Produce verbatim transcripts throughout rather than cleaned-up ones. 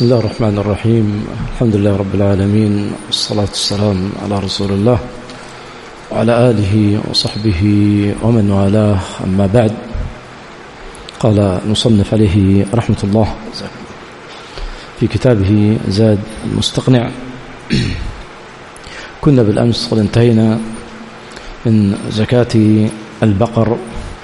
بسم الله الرحمن الرحيم. الحمد لله رب العالمين، والصلاة والسلام على رسول الله وعلى آله وصحبه ومن والاه، أما بعد. قال نصنف عليه رحمة الله في كتابه زاد المستقنع: كنا بالأمس قد انتهينا من زكاة البقر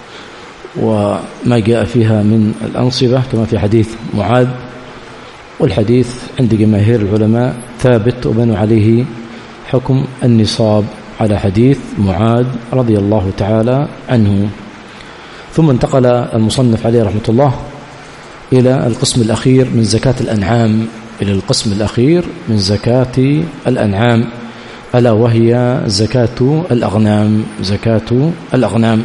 وما جاء فيها من الأنصبة كما في حديث معاذ، والحديث عند جماهير العلماء ثابت وبنوا عليه حكم النصاب على حديث معاذ رضي الله تعالى عنه. ثم انتقل المصنف عليه رحمة الله إلى القسم الأخير من زكاة الأنعام، إلى القسم الأخير من زكاة الأنعام، ألا وهي زكاة الأغنام. زكاة الأغنام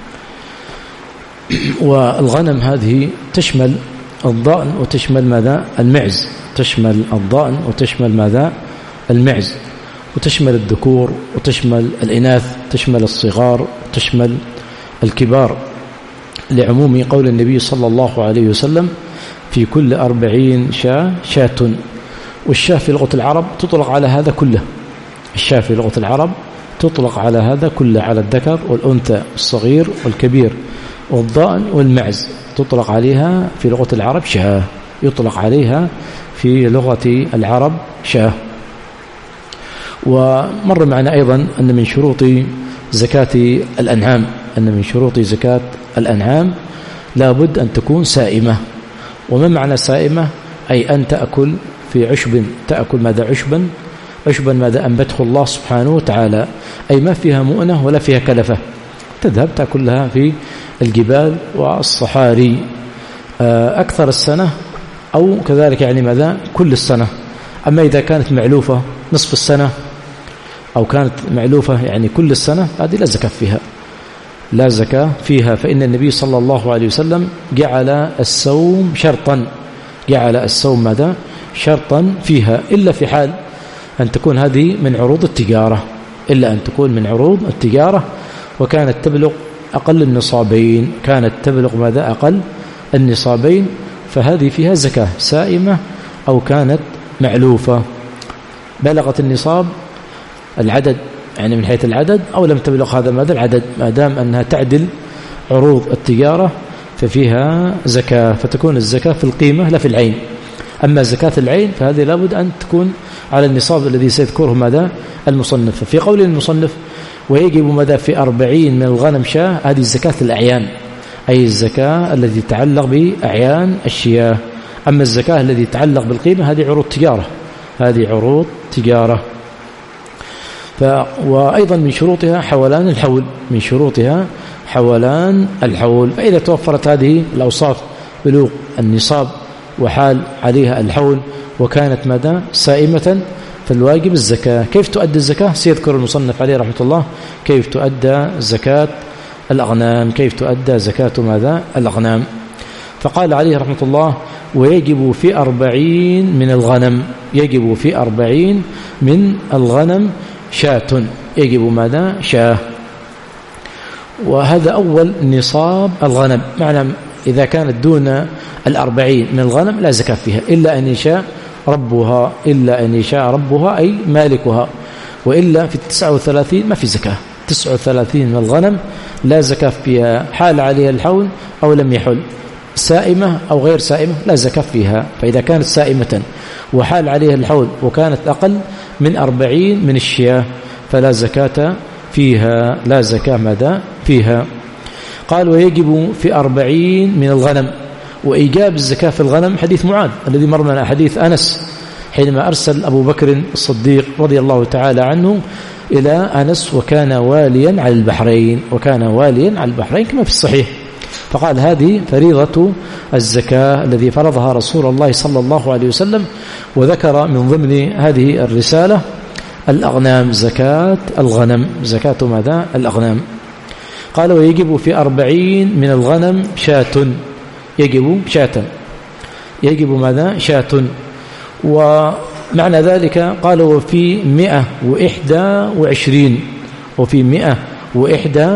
والغنم هذه تشمل الضأن وتشمل ماذا؟ المعز. تشمل الضأن وتشمل ماذا؟ المعز، وتشمل الذكور وتشمل الإناث، تشمل الصغار وتشمل الكبار، لعموم قول النبي صلى الله عليه وسلم: في كل أربعين شاة شاة. والشاة في لغة العرب تطلق على هذا كله. الشاة في لغة العرب تطلق على هذا كله، على الذكر والأنثى، الصغير والكبير، والضأن والمعز تطلق عليها في لغة العرب شاة. يطلق عليها في لغة العرب شاة. ومر معنا أيضا أن من شروط زكاة الأنعام أن من شروط زكاة الأنعام لابد أن تكون سائمة. وما معنى سائمة؟ أي أن تأكل في عشب. تأكل ماذا؟ عشبا. عشبا ماذا؟ أنبته الله سبحانه وتعالى، أي ما فيها مؤنة ولا فيها كلفة، تذهب تأكلها في الجبال والصحاري أكثر السنة، أو كذلك يعني ماذا؟ كل السنة. أما إذا كانت معلوفة نصف السنة أو كانت معلوفة يعني كل السنة، هذه لا زكاة فيها، لا زكاة فيها. فإن النبي صلى الله عليه وسلم جعل الصوم شرطا، جعل الصوم ماذا؟ شرطا فيها، إلا في حال أن تكون هذه من عروض التجارة، إلا أن تكون من عروض التجارة وكانت تبلغ أقل النصابين، كانت تبلغ ماذا؟ أقل النصابين، فهذه فيها زكاة سائمة، أو كانت معلوفة بلغت النصاب العدد، يعني من حيث العدد، أو لم تبلغ هذا ماذا؟ العدد، ما دام أنها تعدل عروض التجارة ففيها زكاة، فتكون الزكاة في القيمة لا في العين. أما زكاة العين فهذه لابد أن تكون على النصاب الذي سيذكره ماذا؟ المصنف. ففي قول المصنف: ويجب ماذا؟ في أربعين من الغنم شاة، هذه زكاة الأعيان، أي الزكاة التي تتعلق بأعيان الشياه. أما الزكاة التي تتعلق بالقيمة هذه عروض تجارة، هذه عروض تجارة. ف... وأيضا من شروطها حولان الحول، من شروطها حولان الحول. فإذا توفرت هذه الأوصاف، بلوغ النصاب وحال عليها الحول وكانت ماذا؟ سائمة، فالواجب الزكاة. كيف تؤدى الزكاة؟ سيذكر المصنف عليه رحمة الله كيف تؤدى زكاة الأغنام، كيف تؤدى زكاة ماذا؟ الأغنام. فقال عليه رحمة الله: ويجب في أربعين من الغنم، يجب في أربعين من الغنم شاة، يجب ماذا؟ شاة. وهذا أول نصاب الغنم، معنى إذا كانت دون الأربعين من الغنم لا زكاة فيها، إلا أن يشاء ربها، إلا أن يشاء ربها أي مالكها، وإلا في التسعة وثلاثين ما في زكاة. تسعة وثلاثين من الغنم لا زكاة فيها، حال عليها الحول أو لم يحل، سائمة أو غير سائمة لا زكاة فيها. فإذا كانت سائمة وحال عليها الحول وكانت أقل من أربعين من الشياه فلا زكاة فيها، لا زكاة ماذا؟ فيها. قال: ويجب في أربعين من الغنم. وإيجاب الزكاة في الغنم حديث معاذ الذي مر لنا، حديث أنس حينما أرسل أبو بكر الصديق رضي الله تعالى عنه إلى أنس وكان واليا على البحرين، وكان واليا على البحرين كما في الصحيح، فقال: هذه فريضة الزكاة الذي فرضها رسول الله صلى الله عليه وسلم. وذكر من ضمن هذه الرسالة الأغنام، زكاة الغنم، زكاة ماذا؟ الأغنام. قال: ويجب في أربعين من الغنم شاة، يجب شاة، يجب ماذا؟ شاة. ومعنى ذلك قال: وفي مئة وإحدى وعشرين، وفي مئة وإحدى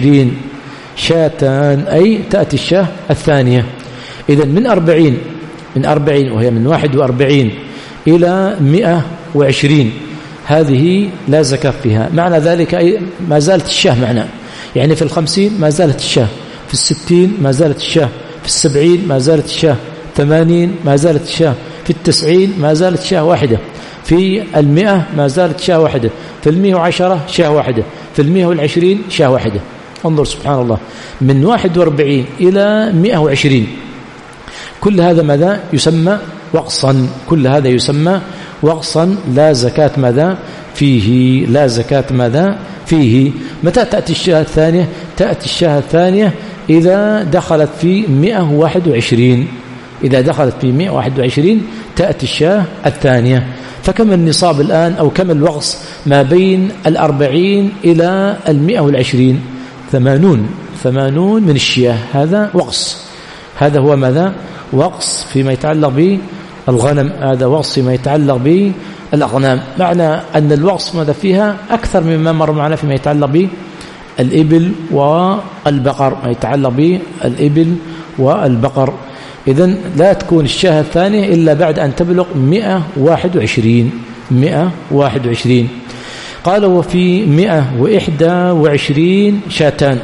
وعشرين شاتان، أي تأتي الشاة الثانية. إذن من أربعين من أربعين وهي من واحد وأربعين إلى مئة وعشرين هذه لا زكاة فيها. معنى ذلك أي ما زالت الشاه معنا، يعني في الخمسين ما زالت الشاه، في الستين ما زالت الشاه، في السبعين ما زالت الشاه، ثمانين ما زالت الشاه، في التسعين ما زالت شاه واحدة، في المئة ما زالت شاه واحدة، في المئة وعشرة شاه واحدة، في المئة والعشرين شاه واحدة. انظر سبحان الله، من واحد واربعين إلى مئة وعشرين كل هذا ماذا يسمى وقصا، كل هذا يسمى وقصا لا زكاة ماذا فيه، لا زكاة ماذا فيه. متى تأتي الشاه الثانية؟ تأتي الشاه الثانية إذا دخلت في مئة وواحد وعشرين، إذا دخلت في مئة وواحد وعشرين تأتي الشاه الثانية. فكم النصاب الآن أو كم الوقص ما بين الأربعين إلى المئة والعشرين؟ ثمانون، ثمانون من الشياه، هذا وقص. هذا هو ماذا؟ وقص فيما يتعلق بالغنم، هذا وقص فيما يتعلق بالأغنام. معنى أن الوقص ماذا فيها أكثر مما مر معنا فيما يتعلق بالإبل والبقر، ما يتعلق بالإبل والبقر. إذن لا تكون الشاه الثانية إلا بعد أن تبلغ مئة وواحد وعشرين، مئة وواحد وعشرين. قال وفي مئة وإحدى وعشرين شاتان،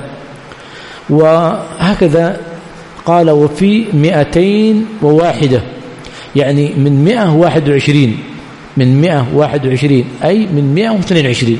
وهكذا قال وفي مئتين وواحدة، يعني من مئة وواحد وعشرين، من مئة وواحد وعشرين أي من مئة واثنين وعشرين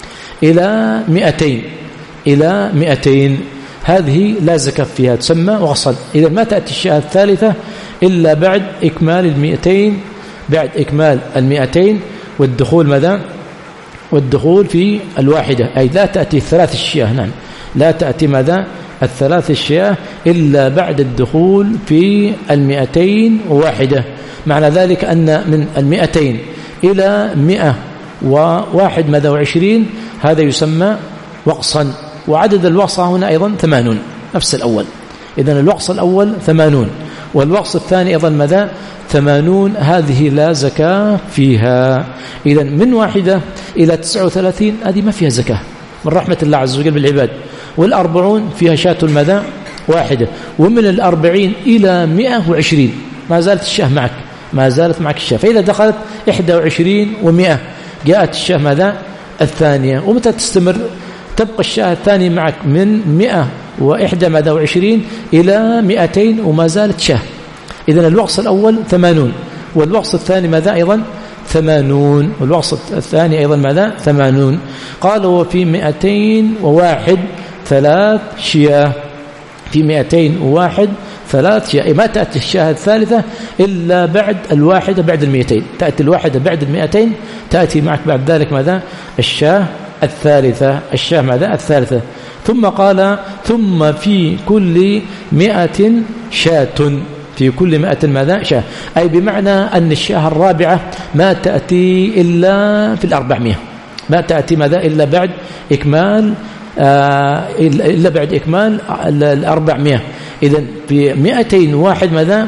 إلى مئتين، إلى مئتين هذه لا زكاة فيها، تسمى وقصا. إذا ما تأتي الشاة الثالثة إلا بعد إكمال المئتين، بعد إكمال المئتين والدخول ماذا؟ والدخول في الواحدة، أي لا تأتي الثلاث الشياه، نعم لا تأتي ماذا؟ الثلاث الشياه إلا بعد الدخول في المئتين وواحدة. معنى ذلك أن من المئتين إلى مئة وواحد ماذا وعشرين هذا يسمى وقصا. وعدد الوقصة هنا أيضا ثمانون، نفس الأول. إذن الوقص الأول ثمانون والوقص الثاني أيضا ماذا؟ ثمانون، هذه لا زكاة فيها. إذن من واحدة إلى تسعة وثلاثين هذه ما فيها زكاة من رحمة الله عز وجل بالعباد. والأربعون فيها شاة ماذا؟ واحدة. ومن الأربعين إلى مئة وعشرين ما زالت الشاه معك، ما زالت معك الشاه. فإذا دخلت إحدى وعشرين ومئة جاءت الشاه ماذا؟ الثانية. ومتى تستمر؟ تبقى الشاه الثاني معك من مئة وإحدى ماذا وعشرين إلى مئتين وما زالت شاه. إذن الوقص الأول ثمانون والوقص الثاني ماذا أيضا؟ ثمانون والوقص الثاني أيضا ماذا؟ ثمانون. قال وفي مئتين وواحد ثلاث شياه، في مئتين وواحد ثلاث شياه. ما تأتي الشاه الثالثة إلا بعد الواحدة بعد المئتين، تأتي الواحدة بعد المئتين تأتي معك بعد ذلك ماذا؟ الشاه الثالثة، الشاه ماذا؟ الثالثة. ثم قال ثم في كل مئة شاة، في كل مئة ماذا؟ شاه، أي بمعنى أن الشاه الرابعة ما تأتي إلا في الأربعمائة، ما تأتي ماذا؟ إلا بعد إكمال آه إلا بعد إكمال الأربعمائة. إذن في مئتين واحد ماذا؟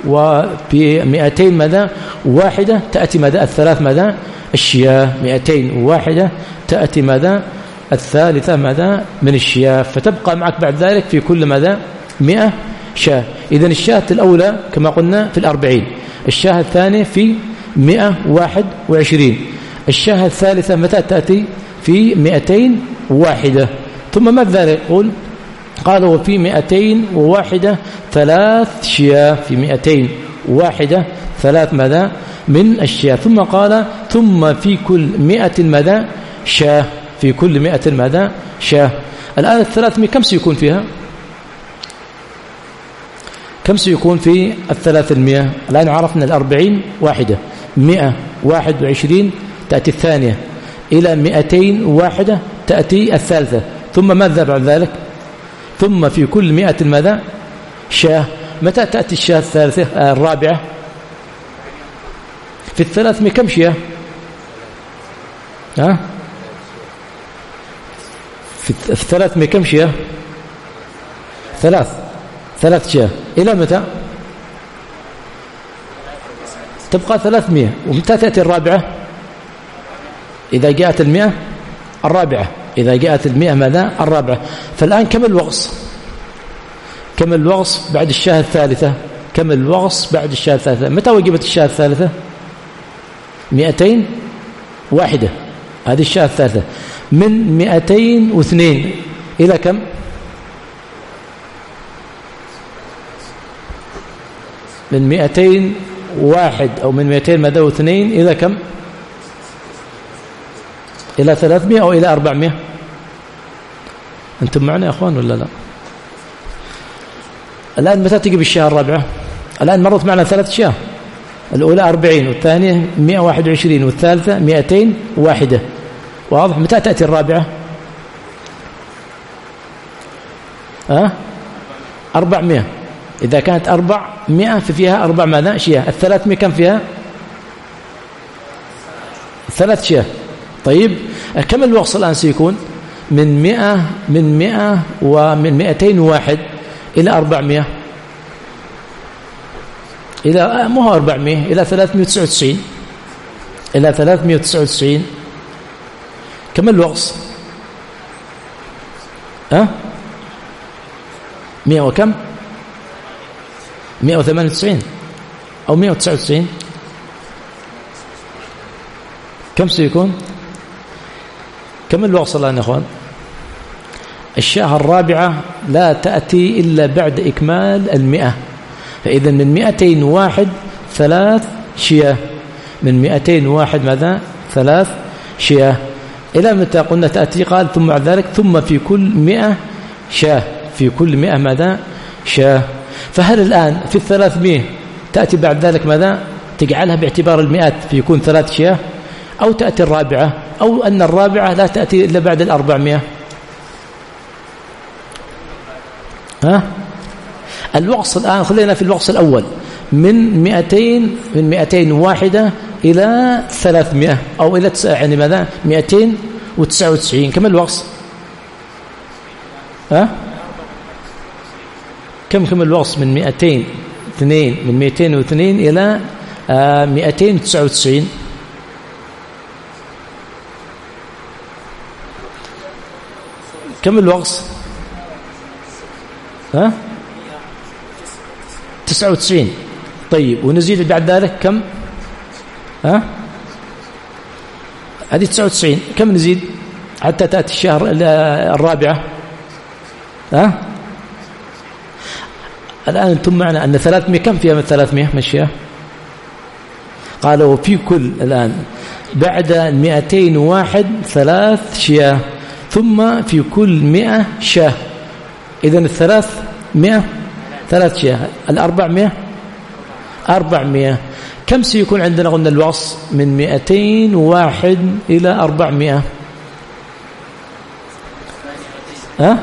وفي مئتين ماذا؟ واحدة تأتي ماذا؟ الثلاث ماذا؟ الشياه. مئتين واحدة تأتي ماذا؟ الثالثة ماذا؟ من الشياه. فتبقى معك بعد ذلك في كل ماذا؟ مئة شاه. إذن الشاة الأولى كما قلنا في الأربعين، الشاة الثانية في مئة واحد وعشرين، الشاة الثالثة متى تأتي؟ في مئتين واحدة. ثم ماذا يقول؟ قال وفي مئتين وواحدة ثلاث شياه، في مئتين واحدة ثلاث ماذا؟ من الشياه. ثم قال ثم في كل مئة ماذا؟ شاه، في كل مئة ماذا؟ شاه. الآن الثلاثمائة كم سيكون فيها؟ كم سيكون في الثلاثمائة؟ الآن عرفنا الأربعين واحدة، مئة واحد وعشرين تأتي الثانية، إلى مئتين واحدة تأتي الثالثة. ثم ماذا بعد ذلك؟ ثم في كل مئة ماذا؟ شاه. متى تأتي الشاه الثالثة آه الرابعة؟ في الثلاثمائة كم شياه؟ ها؟ في الثلاثمائة كم شياه؟ ثلاث ثلاث شياه. إلى متى؟ تبقى ثلاثمائة. ومتى تأتي الرابعة؟ إذا جاءت المئة الرابعة، إذا جاءت المئة ماذا؟ الرابعة. فالآن كم الوقص؟ كم الوقص بعد الشاه الثالثة؟ كم الوغص بعد الشاة الثالثة؟ متى وجبت الشاة الثالثة؟ مئتين واحدة، هذه الشاة الثالثة. من مئتين واثنين إلى كم؟ من مئتين واحد أو من مئتين ماذا واثنين إلى كم؟ إلى ثلاثمائة أو إلى أربعمائة؟ أنتم معنا يا أخوان ولا لا؟ الآن متى تجي بالشهر الرابعة؟ الآن مرت معنا ثلاث شهر، الأولى أربعين والثانية مئة واحد وعشرين والثالثة مئتين واحدة، واضح؟ متى تأتي الرابعة؟ أه؟ أربعمائة. إذا كانت أربعمائة ففيها أربع ماذا؟ شياه. الثلاثمائة كم فيها؟ ثلاث شياه. طيب كم الوغص الآن سيكون؟ من مئة من مئة ومن مئتين واحد إلى أربعمائة، إلى مو أربعمائة، إلى ثلاثمائة وتسعة وتسعين، إلى ثلاثمائة وتسعة وتسعين. كم الوغص؟ أه؟ مئة وكم؟ مئة وثمانية وتسعين أو مئة وتسعة وتسعين. كم سيكون؟ كم الوغص الآن يا أخوان؟ الشاة الرابعة لا تأتي إلا بعد إكمال المئة، فإذا من مئتين واحد ثلاث شياه، من مئتين واحد ماذا؟ ثلاث شياه. إلى متى قلنا تأتي؟ قال ثم بعد ذلك ثم في كل مئة شاه، في كل مئة ماذا؟ شاه. فهل الآن في الثلاثمائة تأتي بعد ذلك ماذا؟ تجعلها باعتبار المئات فيكون ثلاث شياه، أو تأتي الرابعة، أو أن الرابعة لا تأتي إلا بعد الأربعمائة؟ ها؟ الوغص الآن خلينا في الوغص الأول، من مئتين من مئتين واحدة إلى ثلاثمائة أو إلى يعني ماذا؟ مئتين وتسعة وتسعين. كم الوغص؟ ها؟ كم كم الوغص من مئتين اثنين من مئتين واثنين إلى آه مئتين وتسعة وتسعين؟ كم الوغص؟ ها؟ تسعة وتسعين. طيب ونزيد بعد ذلك كم؟ ها؟ هذه تسعة وتسعين. كم نزيد حتى تأتي الشهر الرابعة؟ ها؟ الآن أنتم معنا أن ثلاثمائة كم فيها من ثلاثمائة مشيها؟ قالوا في كل الآن بعد مئتين واحد ثلاث شياه، ثم في كل مئة شاه. إذن الثلاث مئة ثلاث شياه، الأربعمائة أربعمائة. كم سيكون عندنا قلنا الوغص؟ من مئتين واحد إلى أربعمائة. ها؟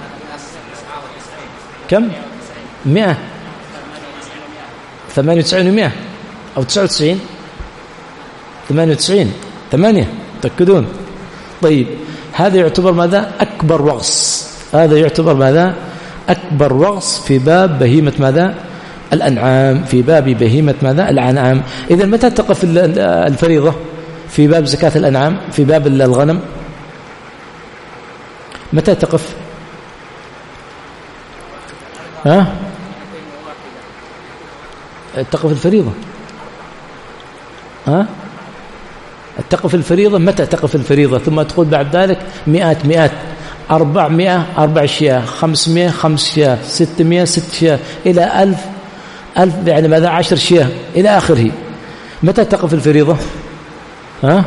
كم؟ مئة ثمانية وتسعين ومئة أو تسعة وتسعين؟ ثمانية وتسعين. ثمانية تأكدون؟ طيب هذا يعتبر ماذا؟ أكبر وغص. هذا يعتبر ماذا؟ أكبر وغص في باب بهيمة ماذا؟ الأنعام، في باب بهيمة ماذا؟ الأنعام. إذن متى تقف الفريضة في باب زكاة الأنعام؟ في باب الغنم متى تقف؟ ها؟ تقف الفريضة. ها؟ تقف الفريضة متى تقف الفريضة؟ ثم تقول بعد ذلك مئات مئات، أربعمائة أربع شياه، خمسمائة خمس شياه، ستمائة ست شياه، إلى ألف ألف يعني ماذا؟ عشر شياه إلى آخره. متى تقف الفريضة؟ ها؟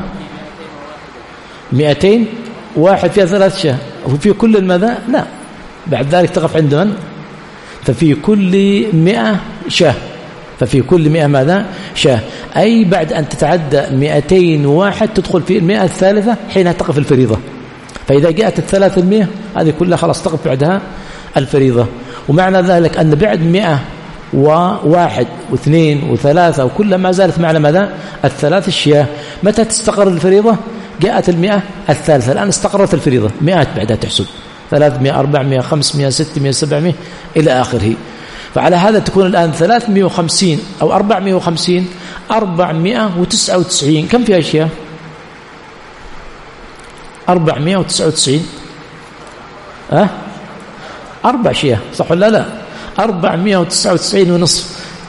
مئتين واحد فيها ثلاث شياه، وفي كل الماذا؟ لا، بعد ذلك تقف عند من؟ ففي كل مئة شاه، ففي كل مئة ماذا؟ شاه. أي بعد أن تتعدى مئتين واحد تدخل في المئة الثالثة حينها تقف الفريضة. فإذا جاءت الثلاثمائة هذه كلها خلاص تقف بعدها الفريضة. ومعنى ذلك أن بعد مئة وواحد واثنين وثلاثة وكل ما زالت معنا ماذا؟ الثلاث الشياه. متى تستقر الفريضة؟ جاءت المئة الثالثة، الآن استقرت الفريضة، مئات بعدها تحسب، ثلاثمائة أربعمائة خمسمائة ستمائة سبعمائة إلى آخره. فعلى هذا تكون الآن ثلاثمائة وخمسين أو أربعمائة وخمسين أربعمائة وتسعة وتسعين. كم فيها أشياء؟ أربعمائة وتسعة وتسعين. أه؟ أربع شياه صح ولا لا؟ أربعمائة وتسعة وتسعين ونصف.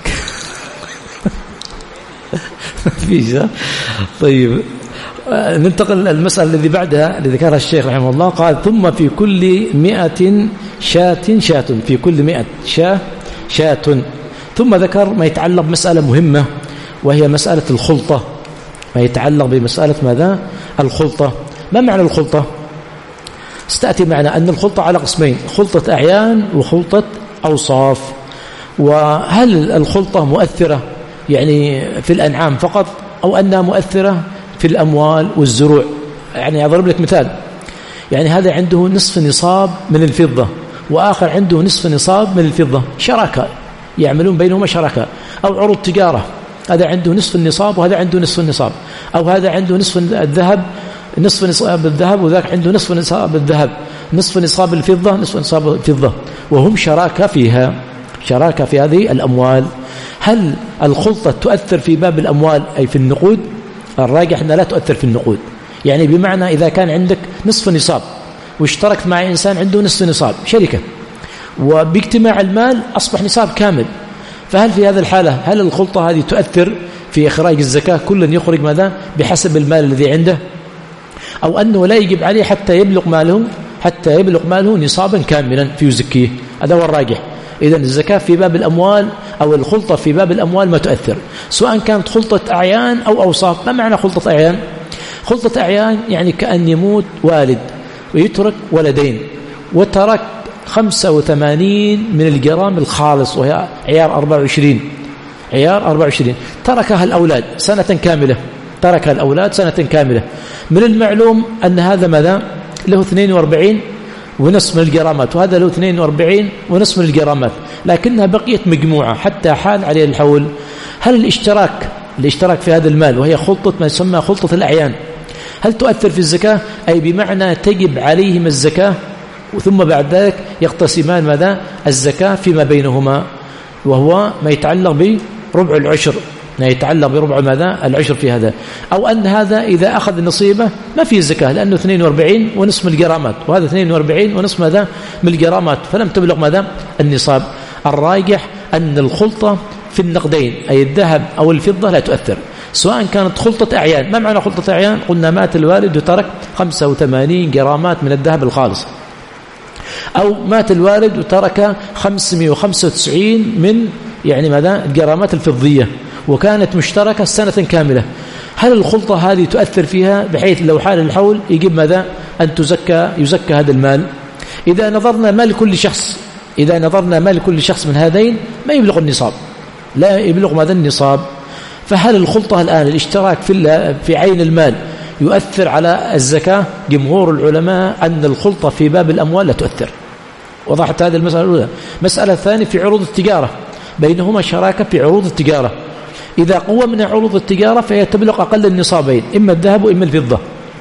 فيش. طيب ننتقل المسألة الذي بعدها الذي ذكرها الشيخ رحمه الله. قال ثم في كل مئة شاة شاة، في كل مئة شاة شاة. ثم ذكر ما يتعلق بمسألة مهمة وهي مسألة الخلطة، ما يتعلق بمسألة ماذا؟ الخلطة. ما معنى الخلطة؟ ستأتي معنا أن الخلطة على قسمين، خلطة أعيان وخلطة أوصاف. وهل الخلطة مؤثرة يعني في الأنعام فقط أو أنها مؤثرة في الأموال والزروع؟ يعني أضرب لك مثال، يعني هذا عنده نصف نصاب من الفضة وآخر عنده نصف نصاب من الفضة، شراكة يعملون بينهما شراكة، أو عروض تجارة، هذا عنده نصف النصاب وهذا عنده نصف النصاب، أو هذا عنده نصف الذهب نصف نصاب الذهب وذاك عنده نصف نصاب الذهب، نصف نصاب الفضة نصف نصاب الفضة، وهم شراكة فيها، شراكة في هذه الأموال. هل الخلطة تؤثر في باب الأموال أي في النقود؟ الراجح أنها لا تؤثر في النقود. يعني بمعنى إذا كان عندك نصف نصاب واشتركت مع إنسان عنده نصف نصاب شركة، وباجتماع المال أصبح نصاب كامل، فهل في هذه الحالة هل الخلطة هذه تؤثر في إخراج الزكاة؟ كل يخرج ماذا؟ بحسب المال الذي عنده، أو أنه لا يجب عليه حتى يبلغ ماله حتى يبلغ ماله نصابا كاملا فيزكيه؟ هذا هو الراجح. إذن الزكاة في باب الأموال أو الخلطة في باب الأموال ما تؤثر، سواء كانت خلطة أعيان أو أوصاف. ما معنى خلطة أعيان؟ خلطة أعيان يعني كأن يموت والد ويترك ولدين وترك خمسة وثمانين من الجرام الخالص وهي عيار أربعة وعشرين، عيار أربعة وعشرين تركها الأولاد سنة كاملة، تركها الأولاد سنة كاملة. من المعلوم أن هذا ماذا؟ له اثنين وأربعين ونصف من الجرامات، وهذا له اثنين وأربعين ونصف من الجرامات، لكنها بقيت مجموعة حتى حال عليه الحول. هل الاشتراك الاشتراك في هذا المال وهي خلطة ما يسمى خلطة الأعيان هل تؤثر في الزكاة؟ أي بمعنى تجب عليهم الزكاة ثم بعد ذلك يقتسمان ماذا؟ الزكاة فيما بينهما، وهو ما يتعلق بربع العشر، ما يتعلق بربع ماذا؟ العشر في هذا. أو أن هذا إذا أخذ نصيبه ما فيه زكاة لأنه اثنين وأربعين ونصف من الجرامات، وهذا اثنين وأربعين ونصف ماذا؟ من الجرامات، فلم تبلغ ماذا؟ النصاب. الراجح أن الخلطة في النقدين أي الذهب أو الفضة لا تؤثر، سواء كانت خلطة أعيان. ما معنى خلطة أعيان؟ قلنا مات الوالد وترك خمسة وثمانين جرامات من الذهب الخالص، أو مات الوالد وترك خمسمائة وخمسة وتسعين من يعني ماذا؟ الجرامات الفضية وكانت مشتركة سنة كاملة. هل الخلطة هذه تؤثر فيها بحيث لو حال الحول يجب ماذا؟ أن تزكى يزكى هذا المال؟ إذا نظرنا مال كل شخص إذا نظرنا مال كل شخص من هذين ما يبلغ النصاب، لا يبلغ ماذا؟ النصاب. فهل الخلطة الآن الاشتراك في في عين المال يؤثر على الزكاة؟ جمهور العلماء أن الخلطة في باب الأموال لا تؤثر. وضحت هذه المسألة الأولى. مسألة ثانية في عروض التجارة، بينهما شراكة في عروض التجارة. إذا قوى من عروض التجارة فهي تبلغ أقل النصابين، إما الذهب وإما الفضة.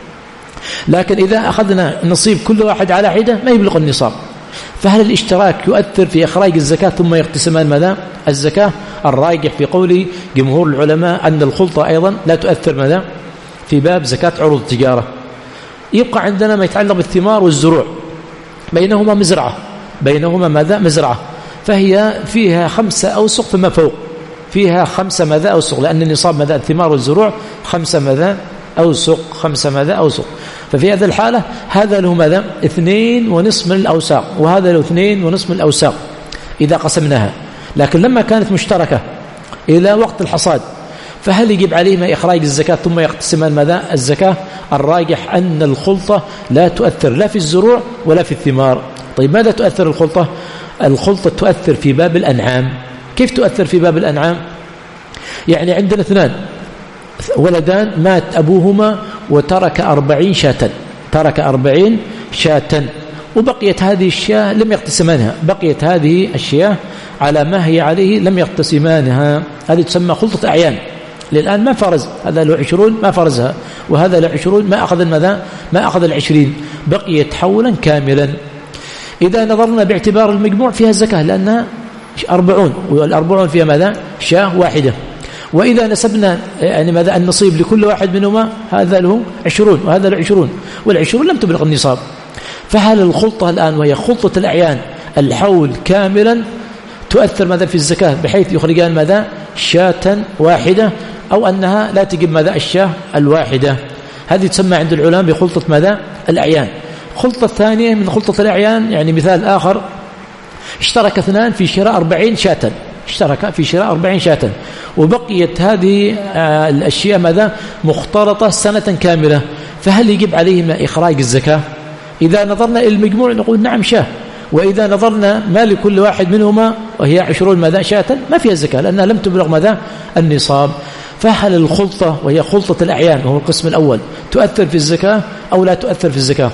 لكن إذا أخذنا نصيب كل واحد على حدة ما يبلغ النصاب. فهل الاشتراك يؤثر في إخراج الزكاة ثم يقتسمان ماذا؟ الزكاة؟ الراجح في قول جمهور العلماء أن الخلطة أيضا لا تؤثر ماذا؟ في باب زكاة عروض التجارة. يبقى عندنا ما يتعلق بالثمار والزروع، بينهما مزرعة بينهما ماذا؟ مزرعة، فهي فيها خمسة أوسق فيما فوق، فيها خمسة ماذا؟ أوسق، لأن النصاب ماذا؟ الثمار والزروع خمسة ماذا؟ أوسق، خمسة ماذا؟ أوسق. ففي هذه الحالة هذا له ماذا؟ اثنين ونصف من الأوساق، وهذا له اثنين ونصف من الأوساق إذا قسمناها. لكن لما كانت مشتركة إلى وقت الحصاد فهل يجب عليهما إخراج الزكاة ثم يقتسمان ماذا؟ الزكاة؟ الراجح أن الخلطة لا تؤثر لا في الزروع ولا في الثمار. طيب ماذا تؤثر الخلطة؟ الخلطة تؤثر في باب الأنعام. كيف تؤثر في باب الأنعام؟ يعني عندنا اثنان ولدان مات أبوهما وترك أربعين شاة، ترك أربعين شاة، وبقيت هذه الشاة لم يقتسمانها، بقيت هذه الشاة على ما هي عليه لم يقتسمانها. هذه تسمى خلطة أعيان. للآن ما فرز، هذا له عشرون ما فرزها، وهذا له عشرون ما أخذ الماذا؟ ما أخذ العشرين، بقيت حولا كاملا. إذا نظرنا باعتبار المجموع فيها الزكاة لأنها أربعون، والأربعون فيها ماذا؟ شاة واحدة. وإذا نسبنا يعني ماذا؟ النصيب لكل واحد منهما هذا له عشرون وهذا له عشرون، والعشرون لم تبلغ النصاب. فهل الخلطة الآن وهي خلطة الأعيان الحول كاملا تؤثر ماذا في الزكاة بحيث يخرجان ماذا؟ شاة واحدة، أو أنها لا تجب ماذا الشاة الواحدة. هذه تسمى عند العلماء بخلطة ماذا الأعيان. خلطة ثانية من خلطة الأعيان، يعني مثال آخر، اشترك اثنان في شراء أربعين شاة، اشترك في شراء أربعين شاة، وبقيت هذه الأشياء ماذا مختلطة سنة كاملة، فهل يجب عليهم إخراج الزكاة؟ إذا نظرنا إلى المجموع نقول نعم شاة، وإذا نظرنا ما لكل واحد منهما وهي عشرون ماذا شاة ما فيها الزكاة لأنها لم تبلغ ماذا النصاب. فهل الخلطة وهي خلطة الأعيان وهو القسم الأول تؤثر في الزكاة أو لا تؤثر في الزكاة؟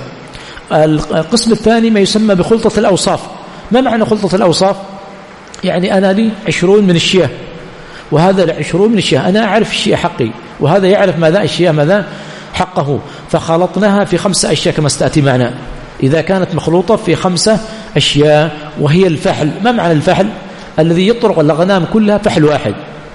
القسم الثاني ما يسمى بخلطة الأوصاف. ما معنى خلطة الأوصاف؟ يعني أنا لي عشرون من الشياه وهذا العشرون من الشياه، أنا أعرف الشيء حقي وهذا يعرف ماذا الشيء ماذا حقه، فخلطناها في خمسة أشياء كما ستأتي معنا. إذا كانت مخلوطة في خمسة أشياء وهي الفحل. ما معنى الفحل؟ الذي يطرق الأغنام كلها فحل واحد.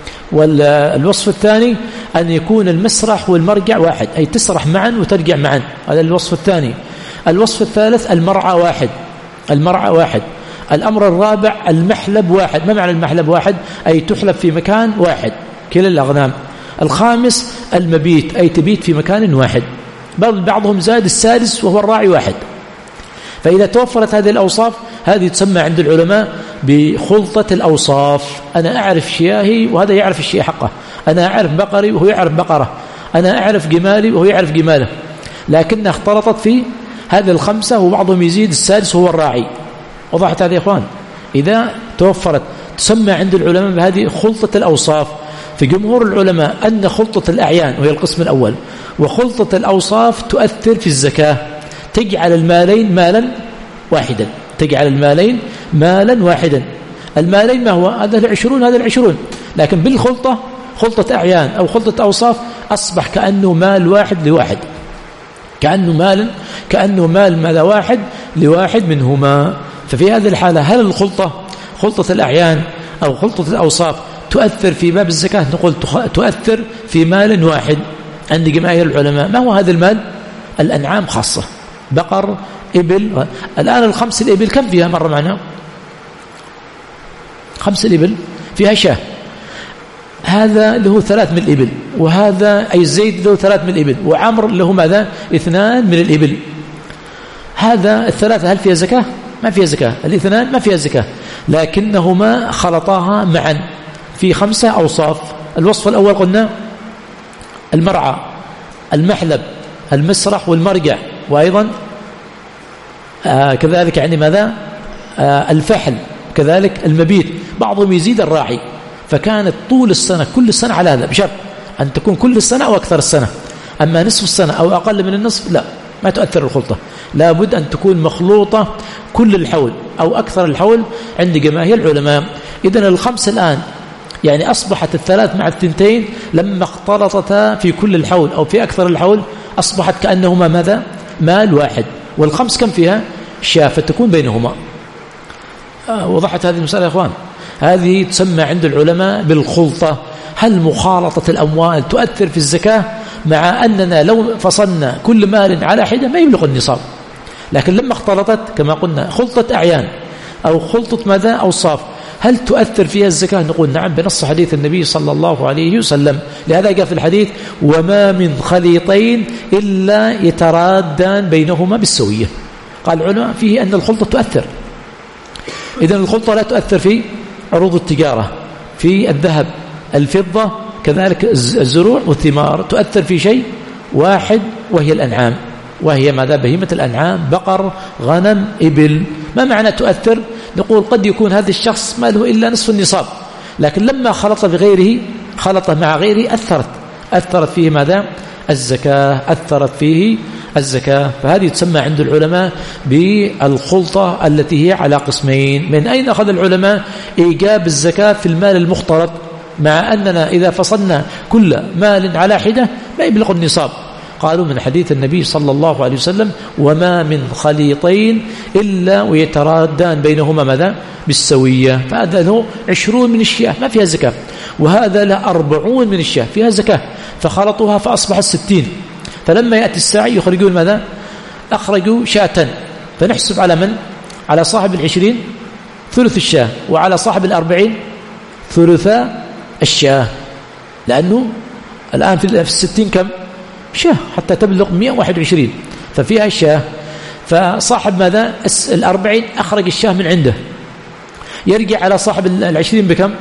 والوصف الثاني أن يكون المسرح والمرجع واحد، أي تسرح معا وترجع معا، هذا الوصف الثاني. الوصف الثالث المرعى واحد، المرعى واحد. الأمر الرابع المحلب واحد. ما معنى المحلب واحد؟ أي تحلب في مكان واحد كلا الأغنام. الخامس المبيت، أي تبيت في مكان واحد، بل بعضهم زاد السادس وهو الراعي واحد. فإذا توفرت هذه الأوصاف هذه تسمى عند العلماء بخلطة الأوصاف. أنا أعرف شياهي وهذا يعرف الشيء حقه، أنا أعرف بقري وهو يعرف بقره، أنا أعرف جمالي وهو يعرف جماله، لكنها اختلطت في هذه الخمسة وبعضهم يزيد السادس هو الراعي. وضحت هذه يا إخوان؟ إذا توفرت تسمى عند العلماء بهذه خلطة الأوصاف. في جمهور العلماء أن خلطة الأعيان وهي القسم الأول وخلطة الأوصاف تؤثر في الزكاة، تجعل المالين مالا واحدا، تجعل المالين مالا واحدا. المالين ما هو؟ هذا العشرون هذا العشرون، لكن بالخلطة خلطة أعيان أو خلطة أوصاف أصبح كأنه مال واحد لواحد، كأنه مال كأنه مال مال واحد لواحد منهما. ففي هذه الحالة هل الخلطة خلطة الأعيان أو خلطة الأوصاف تؤثر في باب الزكاة؟ نقول تؤثر في مال واحد عند جماهير العلماء. ما هو هذا المال؟ الأنعام خاصة، بقر إبل. الآن الخمس الإبل كم فيها مرة معنا؟ خمس الإبل فيها شاه، هذا له ثلاث من الإبل، وهذا أي زيد له ثلاث من الإبل، وعمر له ماذا؟ اثنان من الإبل. هذا الثلاثة هل فيها زكاة؟ ما فيها زكاة. الاثنان ما فيها زكاة، لكنهما خلطاها معا في خمسة أوصاف. الوصف الأول قلنا المرعى، المحلب، المسرح والمرجع، وأيضا آه كذلك يعني ماذا آه الفحل، كذلك المبيت. بعضهم يزيد الراعي، فكانت طول السنة كل السنة على هذا، بشرط أن تكون كل السنة أو أكثر السنة. أما نصف السنة أو أقل من النصف لا، ما تؤثر الخلطة، لابد أن تكون مخلوطة كل الحول أو أكثر الحول عند جماهير العلماء. إذن الخمس الآن يعني أصبحت الثلاث مع الثنتين لما اختلطتا في كل الحول أو في أكثر الحول أصبحت كأنهما ماذا؟ مال واحد. والخمس كم فيها؟ شاة، فتكون بينهما. آه وضحت هذه المسألة يا أخوان؟ هذه تسمى عند العلماء بالخلطة. هل مخالطة الأموال تؤثر في الزكاة؟ مع أننا لو فصلنا كل مال على حدة ما يبلغ النصاب، لكن لما اختلطت كما قلنا خلطة أعيان أو خلطة ماذا أوصاف هل تؤثر فيها الزكاة؟ نقول نعم بنص حديث النبي صلى الله عليه وسلم. لهذا جاء في الحديث وما من خليطين إلا يترادان بينهما بالسوية. قال العلماء فيه أن الخلطة تؤثر. إذن الخلطة لا تؤثر في عروض التجارة، في الذهب، الفضة، كذلك الزروع والثمار، تؤثر في شيء واحد وهي الأنعام، وهي ماذا؟ بهيمة الأنعام، بقر، غنم، إبل. ما معنى تؤثر؟ نقول قد يكون هذا الشخص ما له إلا نصف النصاب، لكن لما خلط بغيره خلط مع غيره أثرت أثرت فيه ماذا؟ الزكاة، أثرت فيه الزكاة. فهذه تسمى عند العلماء بالخلطة التي هي على قسمين. من أين أخذ العلماء إيجاب الزكاة في المال المختلط؟ مع أننا إذا فصلنا كل مال على حدة لا يبلغ النصاب. قالوا من حديث النبي صلى الله عليه وسلم وما من خليطين إلا ويترادان بينهما ماذا؟ بالسوية. فهذا له عشرون من الشياه ما فيها زكاة، وهذا له أربعون من الشياه فيها زكاة، فخلطوها فأصبحت ستين. فلما يأتي الساعي يخرجون ماذا؟ أخرجوا شاة، فنحسب على من؟ على صاحب العشرين ثلث الشاه، وعلى صاحب الأربعين ثلث الشاه، لأنه الآن في الستين كم شاه حتى تبلغ مئة وواحد وعشرين، ففيها الشاه. فصاحب ماذا الأربعين أخرج الشاه من عنده، يرجع على صاحب العشرين بكم؟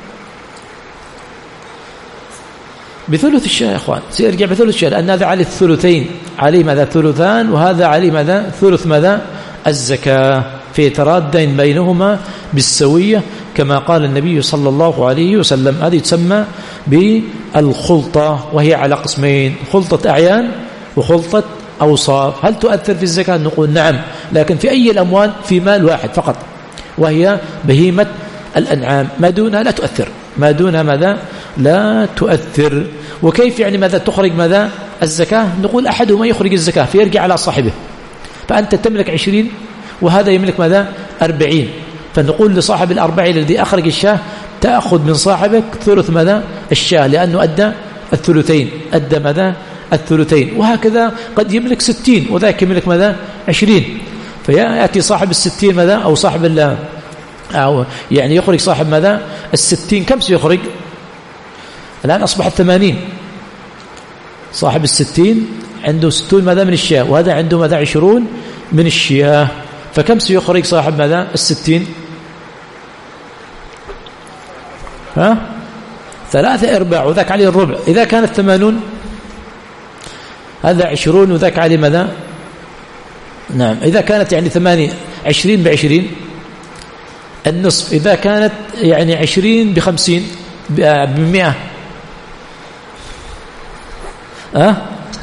بثلث الشاه يا أخوان، سيرجع بثلث الشاه، لأن هذا عليه الثلثين، عليه ماذا ثلثان، وهذا عليه ماذا ثلث ماذا الزكاة، فيترادين بينهما بالسوية كما قال النبي صلى الله عليه وسلم. هذه تسمى بالخلطة، وهي على قسمين، خلطة أعيان وخلطة أوصاف. هل تؤثر في الزكاة؟ نقول نعم، لكن في أي الأموال؟ في مال واحد فقط، وهي بهيمة الأنعام، ما دونها لا تؤثر، ما دونها ماذا لا تؤثر. وكيف يعني ماذا تخرج ماذا الزكاة؟ نقول أحدهما يخرج الزكاة فيرجع على صاحبه، فأنت تملك عشرين وهذا يملك ماذا أربعين، فنقول لصاحب الأربعين الذي أخرج الشاه تأخذ من صاحبك ثلث ماذا الشاه، لأنه أدى الثلثين، أدى ماذا الثلثين. وهكذا قد يملك ستين وذاك يملك ماذا عشرين، فيأتي صاحب الستين ماذا أو صاحب ال أو يعني يخرج صاحب ماذا الستين، كم سيخرج الآن؟ أصبح الثمانين. صاحب الستين عنده ستون ماذا من الشاه، وهذا عنده ماذا عشرون من الشياه، فكم سيخرج صاحب ماذا الستين؟ ها ثلاثة أرباع، وذاك عليه الربع. إذا كانت ثمانون هذا عشرون وذاك عليه ماذا نعم. إذا كانت يعني ثمانين عشرين بعشرين النصف. إذا كانت يعني عشرين بخمسين بمئة أه؟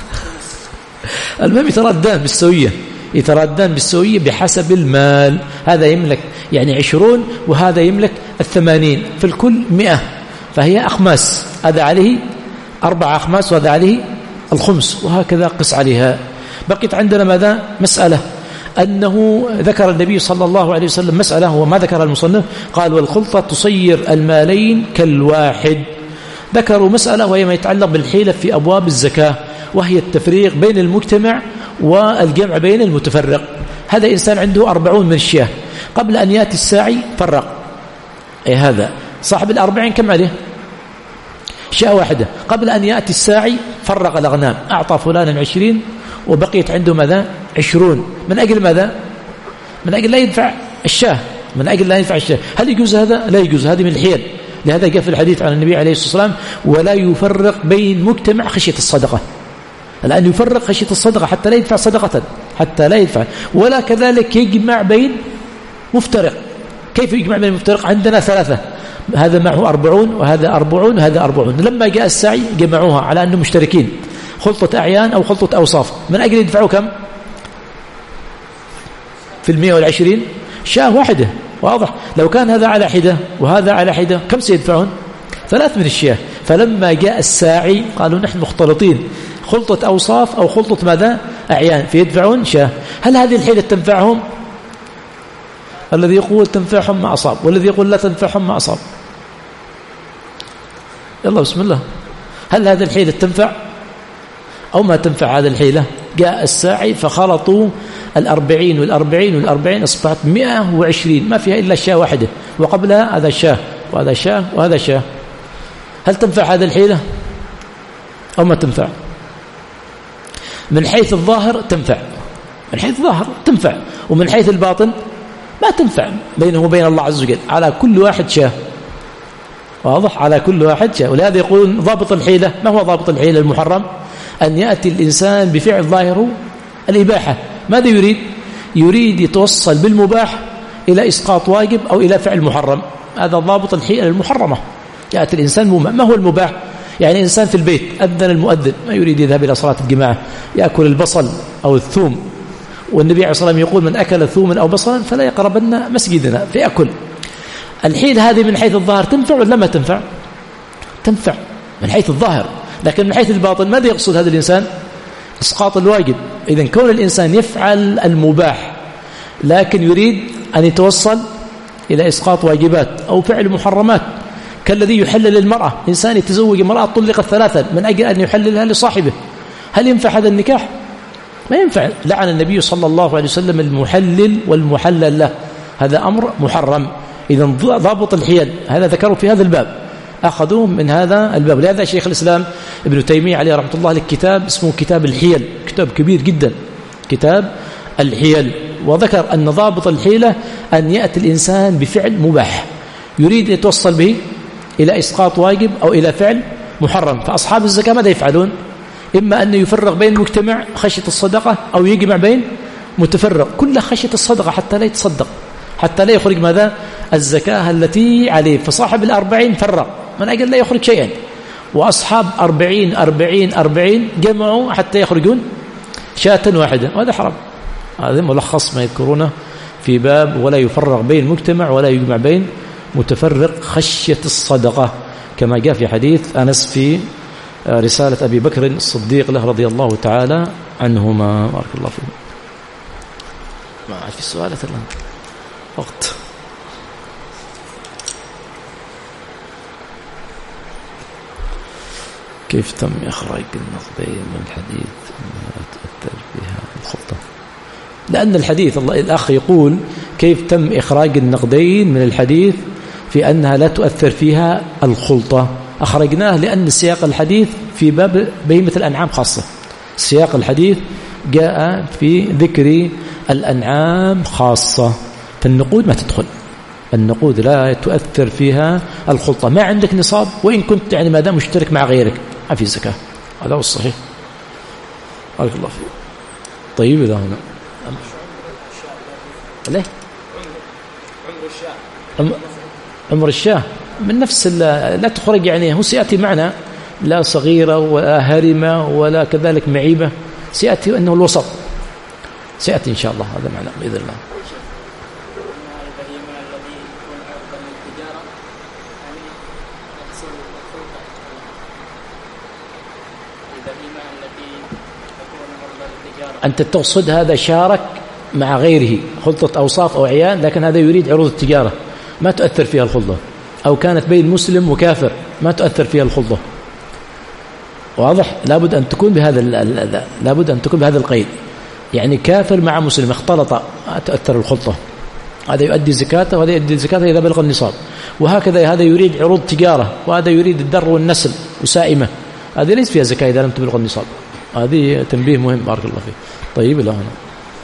المهم يتردان بالسوية، يتردان بالسوية بحسب المال. هذا يملك يعني عشرون وهذا يملك الثمانين، في الكل مئة، فهي أخماس، هذا عليه أربع أخماس وهذا عليه الخمس، وهكذا قس عليها. بقيت عندنا ماذا مسألة، أنه ذكر النبي صلى الله عليه وسلم مسألة وما ذكر المصنف، قال والخلطة تصير المالين كالواحد. ذكروا مسألة وهي ما يتعلق بالحيلة في أبواب الزكاة، وهي التفريق بين المجتمع والجمع بين المتفرق. هذا إنسان عنده أربعون من الشياه، قبل أن يأتي الساعي فرق، أي هذا صاحب الأربعين كم عليه شاة واحدة، قبل أن يأتي الساعي فرق الأغنام، أعطى فلانا عشرين وبقيت عنده ماذا عشرون، من أجل ماذا من أجل لا يدفع الشاه، من أجل لا يدفع الشاه. هل يجوز هذا؟ لا يجوز، هذه من الحيل. لهذا جاء في الحديث عن النبي عليه الصلاة والسلام ولا يفرق بين مجتمع خشية الصدقة، الآن يفرق خشية الصدقة حتى لا يدفع صدقة، حتى لا يدفع، ولا كذلك يجمع بين مفترق. كيف يجمع بين مفترق؟ عندنا ثلاثة، هذا معه أربعون وهذا أربعون وهذا أربعون، لما جاء السعي جمعوها على أنهم مشتركين، خلطة أعيان أو خلطة أوصاف، من أجل يدفعوا كم في المئة والعشرين شاة واحدة. واضح؟ لو كان هذا على حدة وهذا على حدة كم سيدفعون؟ ثلاث من الشياه. فلما جاء الساعي قالوا نحن مختلطين، خلطة أوصاف أو خلطة ماذا أعيان، فيدفعون شاه. هل هذه الحيلة تنفعهم؟ الذي يقول تنفعهم ما أصاب، والذي يقول لا تنفعهم ما أصاب. يلا بسم الله، هل هذه الحيلة تنفع أو ما تنفع؟ هذه الحيلة جاء الساعي فخلطوا الأربعين والأربعين والأربعين أصبحت مئة وعشرين، ما فيها إلا شاة واحدة، وقبلها هذا شاة وهذا شاة وهذا شاة. هل تنفع هذه الحيلة أو ما تنفع؟ من حيث الظاهر تنفع، من حيث الظاهر تنفع، ومن حيث الباطن ما تنفع بينه وبين الله عز وجل. على كل واحد شاه، واضح؟ على كل واحد شاه. ولهذا يقول ضابط الحيلة، ما هو ضابط الحيلة المحرم؟ أن يأتي الإنسان بفعل ظاهره الإباحة. ماذا يريد؟ يريد يتوصل بالمباح إلى إسقاط واجب أو إلى فعل محرم. هذا ضابط الحيلة المحرمة. يأتي الإنسان مباح. ما هو المباح؟ يعني إنسان في البيت أذن المؤذن ما يريد يذهب إلى صلاة الجماعة، يأكل البصل أو الثوم، والنبي عليه الصلاة والسلام يقول من أكل ثوما أو بصلا فلا يقربن مسجدنا، فيأكل. الحيلة هذه من حيث الظاهر تنفع ولا ما تنفع؟ تنفع من حيث الظاهر، لكن من حيث الباطن ماذا يقصد هذا الإنسان؟ إسقاط الواجب. إذن كون الإنسان يفعل المباح لكن يريد أن يتوصل إلى إسقاط واجبات أو فعل محرمات، كالذي يحلل المرأة، إنسان يتزوج امرأة طلقت ثلاثا من أجل أن يحللها لصاحبه، هل ينفع هذا النكاح؟ ما ينفع. لعن النبي صلى الله عليه وسلم المحلل والمحلل له، هذا أمر محرم. إذن ضابط الحيل هذا ذكره في هذا الباب، أخذوه من هذا الباب. لهذا شيخ الإسلام ابن تيمية عليه رحمة الله لك كتاب اسمه كتاب الحيل، كتاب كبير جدا، كتاب الحيل، وذكر أن ضابط الحيلة أن يأتي الإنسان بفعل مباح يريد يتوصل به إلى إسقاط واجب أو إلى فعل محرم. فأصحاب الزكاة ماذا يفعلون؟ إما أن يفرق بين مجتمع خشية الصدقة أو يجمع بين متفرق كل خشية الصدقة حتى لا يتصدق، حتى لا يخرج ماذا؟ الزكاة التي عليه. فصاحب الأربعين فرق من أجل لا يخرج شيئا، وأصحاب أربعين أربعين أربعين جمعوا حتى يخرجون شاة واحدة، وهذا حرام. هذا ملخص ما يذكرونه في باب ولا يفرق بين مجتمع ولا يجمع بين متفرق خشية الصدقة، كما جاء في حديث أنس في رسالة أبي بكر الصديق له رضي الله تعالى عنهما. بارك الله فيكم. ما عاد في سؤالات الآن وقت. كيف تم إخراج النقدين من الحديث أنها تؤثر بها الخلطة؟ لأن الحديث الله الأخ يقول كيف تم إخراج النقدين من الحديث في أنها لا تؤثر فيها الخلطة. أخرجناه لأن سياق الحديث في باب بهيمة الأنعام خاصة، سياق الحديث جاء في ذكر الأنعام خاصة، فالنقود ما تدخل، النقود لا تؤثر فيها الخلطة. ما عندك نصاب وإن كنت يعني ما دام مشترك مع غيرك ما في زكاة، هذا هو الصحيح. بارك الله فيك. طيب إذا هنا ليه عمر الشاه من نفس لا تخرج، يعني هو سيأتي معنا لا صغيرة ولا هرمة ولا كذلك معيبة، سيأتي أنه الوسط، سيأتي إن شاء الله هذا معنا بإذن الله. أنت تقصد هذا شارك مع غيره خلطة أوصاف أو عيان، لكن هذا يريد عروض التجارة ما تؤثر فيها الخلطة، أو كانت بين مسلم وكافر ما تؤثر فيها الخلطة. واضح؟ لابد أن تكون بهذا لابد أن تكون بهذا القيد، يعني كافر مع مسلم اختلط ما تؤثر الخلطة، هذا يؤدي زكاته وهذا يؤدي زكاته إذا بلغ النصاب، وهكذا هذا يريد عروض تجارة وهذا يريد الدر والنسل وسائمة، هذه ليس فيها زكاة إذا لم تبلغ النصاب. هذه تنبيه مهم. بارك الله فيك. طيب إلى هنا.